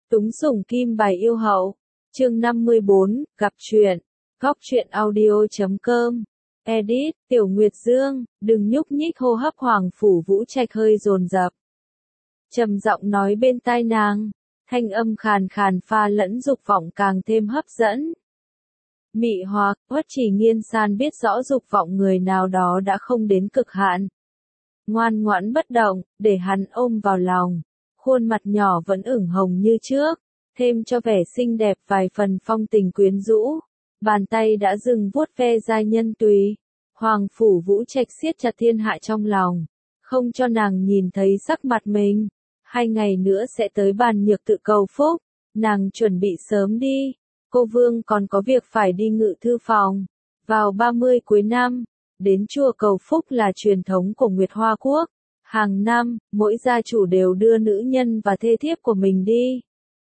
Túng sủng kim bài yêu hậu. Chương 54, gặp chuyện. Góc truyện audio.com. Edit, Tiểu Nguyệt Dương, đừng nhúc nhích. Hô hấp Hoàng Phủ Vũ Trạch hơi dồn dập. Trầm giọng nói bên tai nàng, thanh âm khàn khàn pha lẫn dục vọng càng thêm hấp dẫn. Mị hoặc, Uất Chỉ Nghiên San biết rõ dục vọng người nào đó đã không đến cực hạn. Ngoan ngoãn bất động, để hắn ôm vào lòng. Khuôn mặt nhỏ vẫn ửng hồng như trước, thêm cho vẻ xinh đẹp vài phần phong tình quyến rũ. Bàn tay đã dừng vuốt ve giai nhân tùy. Hoàng Phủ Vũ Trạch siết chặt thiên hạ trong lòng, không cho nàng nhìn thấy sắc mặt mình. 2 ngày nữa sẽ tới Bàn Nhược tự cầu phúc, nàng chuẩn bị sớm đi. Cô Vương còn có việc phải đi Ngự thư phòng. Vào 30 cuối năm, đến chùa cầu phúc là truyền thống của Nguyệt Hoa Quốc. Hàng năm, mỗi gia chủ đều đưa nữ nhân và thê thiếp của mình đi.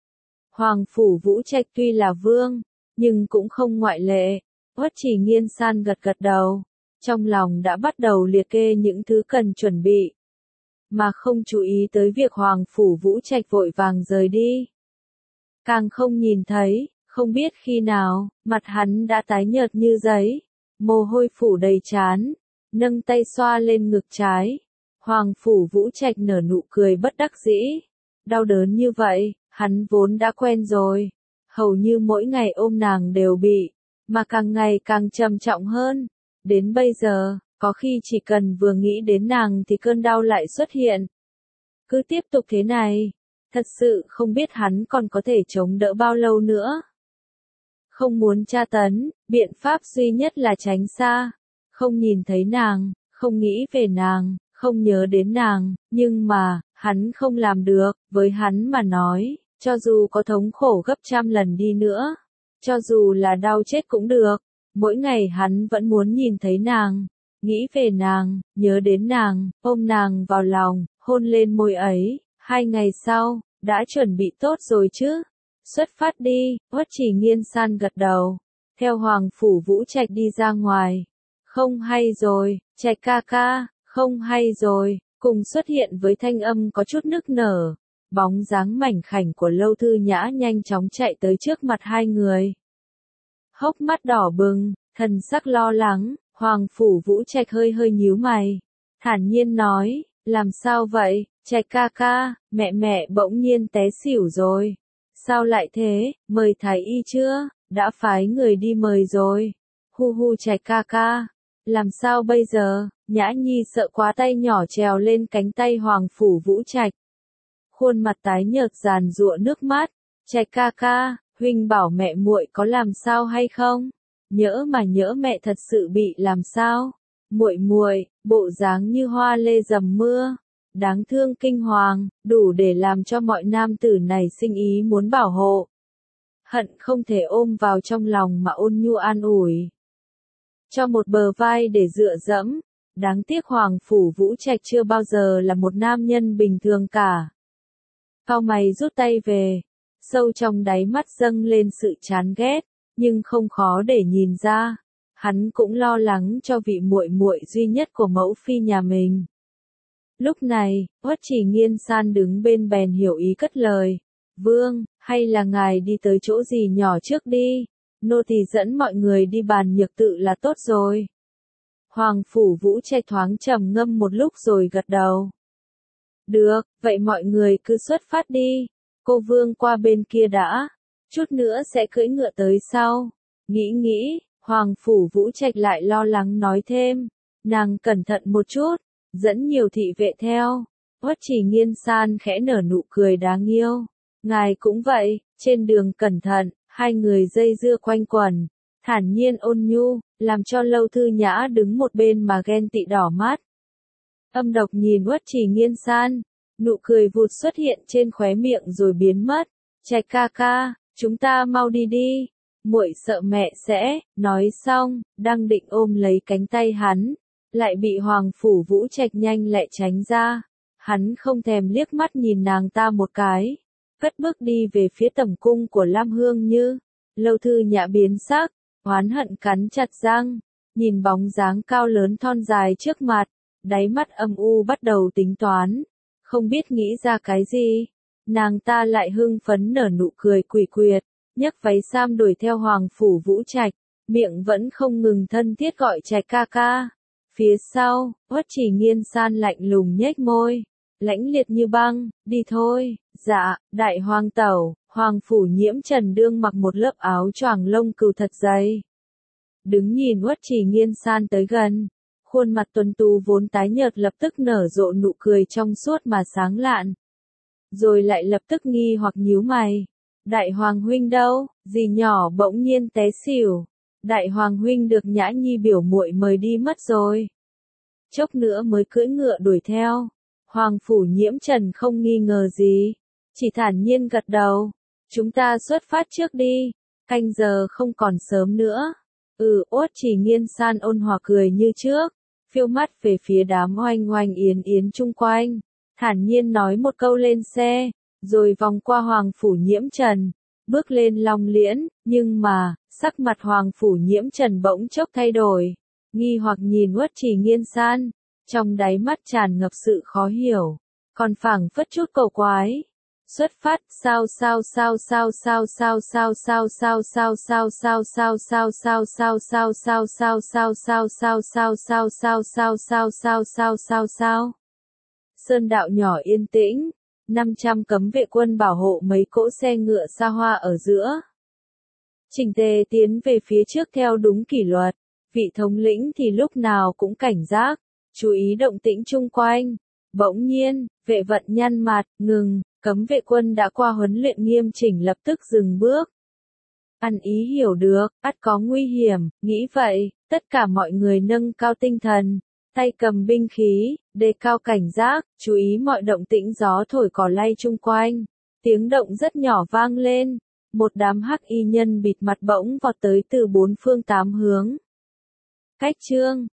Hoàng Phủ Vũ Trạch tuy là vương, nhưng cũng không ngoại lệ. Uất Chỉ Nghiên San gật gật đầu, trong lòng đã bắt đầu liệt kê những thứ cần chuẩn bị, mà không chú ý tới việc Hoàng Phủ Vũ Trạch vội vàng rời đi. Càng không nhìn thấy, không biết khi nào, mặt hắn đã tái nhợt như giấy, mồ hôi phủ đầy trán, nâng tay xoa lên ngực trái. Hoàng Phủ Vũ Trạch nở nụ cười bất đắc dĩ. Đau đớn như vậy, hắn vốn đã quen rồi. Hầu như mỗi ngày ôm nàng đều bị, mà càng ngày càng trầm trọng hơn. Đến bây giờ, có khi chỉ cần vừa nghĩ đến nàng thì cơn đau lại xuất hiện. Cứ tiếp tục thế này, thật sự không biết hắn còn có thể chống đỡ bao lâu nữa. Không muốn tra tấn, biện pháp duy nhất là tránh xa. Không nhìn thấy nàng, không nghĩ về nàng, không nhớ đến nàng, nhưng mà, hắn không làm được. Với hắn mà nói, cho dù có thống khổ gấp trăm lần đi nữa, cho dù là đau chết cũng được, mỗi ngày hắn vẫn muốn nhìn thấy nàng, nghĩ về nàng, nhớ đến nàng, ôm nàng vào lòng, hôn lên môi ấy. 2 ngày sau, đã chuẩn bị tốt rồi chứ? Xuất phát đi. Uất Chỉ Nghiên San gật đầu, theo Hoàng Phủ Vũ Trạch đi ra ngoài. Không hay rồi, Trạch ca ca, không hay rồi, cùng xuất hiện với thanh âm có chút nức nở. Bóng dáng mảnh khảnh của Lâu Thư Nhã nhanh chóng chạy tới trước mặt hai người. Hốc mắt đỏ bừng, thần sắc lo lắng. Hoàng Phủ Vũ Trạch hơi hơi nhíu mày, thản nhiên nói, làm sao vậy, Trạch ca ca, mẹ bỗng nhiên té xỉu rồi. Sao lại thế, mời thái y chưa, đã phái người đi mời rồi. Hu Trạch ca ca, làm sao bây giờ? Nhã Nhi sợ quá, tay nhỏ trèo lên cánh tay Hoàng Phủ Vũ Trạch. Khuôn mặt tái nhợt giàn giụa nước mắt. Trạch ca ca, huynh bảo mẹ muội có làm sao hay không? Nhỡ mẹ thật sự bị làm sao? Muội, bộ dáng như hoa lê dầm mưa, đáng thương kinh hoàng, đủ để làm cho mọi nam tử này sinh ý muốn bảo hộ. Hận không thể ôm vào trong lòng mà ôn nhu an ủi, cho một bờ vai để dựa dẫm. Đáng tiếc Hoàng Phủ Vũ Trạch chưa bao giờ là một nam nhân bình thường cả. Cau mày rút tay về, sâu trong đáy mắt dâng lên sự chán ghét, nhưng không khó để nhìn ra, hắn cũng lo lắng cho vị muội duy nhất của mẫu phi nhà mình. Lúc này, Uất Chỉ Nghiên San đứng bên bèn hiểu ý cất lời, Vương, hay là ngài đi tới chỗ gì nhỏ trước đi, nô tỳ dẫn mọi người đi Bàn Nhược tự là tốt rồi. Hoàng Phủ Vũ Trạch thoáng trầm ngâm một lúc rồi gật đầu. Được, vậy mọi người cứ xuất phát đi, cô Vương qua bên kia đã, chút nữa sẽ cưỡi ngựa tới sau. Nghĩ, Hoàng Phủ Vũ Trạch lại lo lắng nói thêm, nàng cẩn thận một chút, dẫn nhiều thị vệ theo. Uất Chỉ Nghiên San khẽ nở nụ cười đáng yêu, ngài cũng vậy, trên đường cẩn thận. Hai người dây dưa quanh quẩn, thản nhiên ôn nhu, làm cho Lâu Thư Nhã đứng một bên mà ghen tị đỏ mắt. Âm độc nhìn Uất Chỉ Nghiên San, nụ cười vụt xuất hiện trên khóe miệng rồi biến mất. Trạch ca ca, chúng ta mau đi, muội sợ mẹ sẽ. Nói xong, đang định ôm lấy cánh tay hắn, lại bị Hoàng Phủ Vũ Trạch nhanh lẹ tránh ra. Hắn không thèm liếc mắt nhìn nàng ta một cái, cất bước đi về phía tẩm cung của Lam Hương Như. Lâu Thư Nhã biến sắc, oán hận cắn chặt răng, nhìn bóng dáng cao lớn thon dài trước mặt, đáy mắt âm u bắt đầu tính toán, không biết nghĩ ra cái gì. nàng ta lại hưng phấn nở nụ cười quỷ quyệt, nhấc váy sam đuổi theo Hoàng Phủ Vũ Trạch, miệng vẫn không ngừng thân thiết gọi Trạch ca ca. Phía sau, Uất Chỉ Nghiên San lạnh lùng nhếch môi, lãnh liệt như băng, đi thôi. Dạ, đại hoàng tẩu. Hoàng Phủ Nhiễm Trần đương mặc một lớp áo choàng lông cừu thật dày. Đứng nhìn Uất Chỉ Nghiên San tới gần, khuôn mặt tuấn tú vốn tái nhợt lập tức nở rộ nụ cười trong suốt mà sáng lạn. Rồi lại lập tức nghi hoặc nhíu mày. Đại hoàng huynh đâu? Dì nhỏ bỗng nhiên té xỉu. Đại hoàng huynh được Nhã Nhi biểu muội mời đi mất rồi. Chốc nữa mới cưỡi ngựa đuổi theo. Hoàng Phủ Nhiễm Trần không nghi ngờ gì, chỉ thản nhiên gật đầu. Chúng ta xuất phát trước đi, canh giờ không còn sớm nữa. Uất Chỉ Nghiên San ôn hòa cười như trước, phiêu mắt về phía đám oanh oanh yến yến chung quanh, thản nhiên nói một câu lên xe, rồi vòng qua Hoàng Phủ Nhiễm Trần, bước lên Long Liễn, nhưng mà, sắc mặt Hoàng Phủ Nhiễm Trần bỗng chốc thay đổi, nghi hoặc nhìn Uất Chỉ Nghiên San, trong đáy mắt tràn ngập sự khó hiểu, còn phảng phất chút cầu quái. Xuất phát, sao Sơn đạo nhỏ yên tĩnh, 500 cấm vệ quân bảo hộ mấy cỗ xe ngựa xa hoa ở giữa. Chỉnh tề tiến về phía trước theo đúng kỷ luật, vị thống lĩnh thì lúc nào cũng cảnh giác, chú ý động tĩnh chung quanh. Bỗng nhiên, vệ vận nhăn mặt, ngừng. Cấm vệ quân đã qua huấn luyện nghiêm chỉnh lập tức dừng bước. Ăn ý hiểu được, ắt có nguy hiểm, nghĩ vậy, tất cả mọi người nâng cao tinh thần, tay cầm binh khí, đề cao cảnh giác, chú ý mọi động tĩnh gió thổi cỏ lay chung quanh. Tiếng động rất nhỏ vang lên, một đám hắc y nhân bịt mặt bỗng vọt tới từ bốn phương tám hướng. Cách chương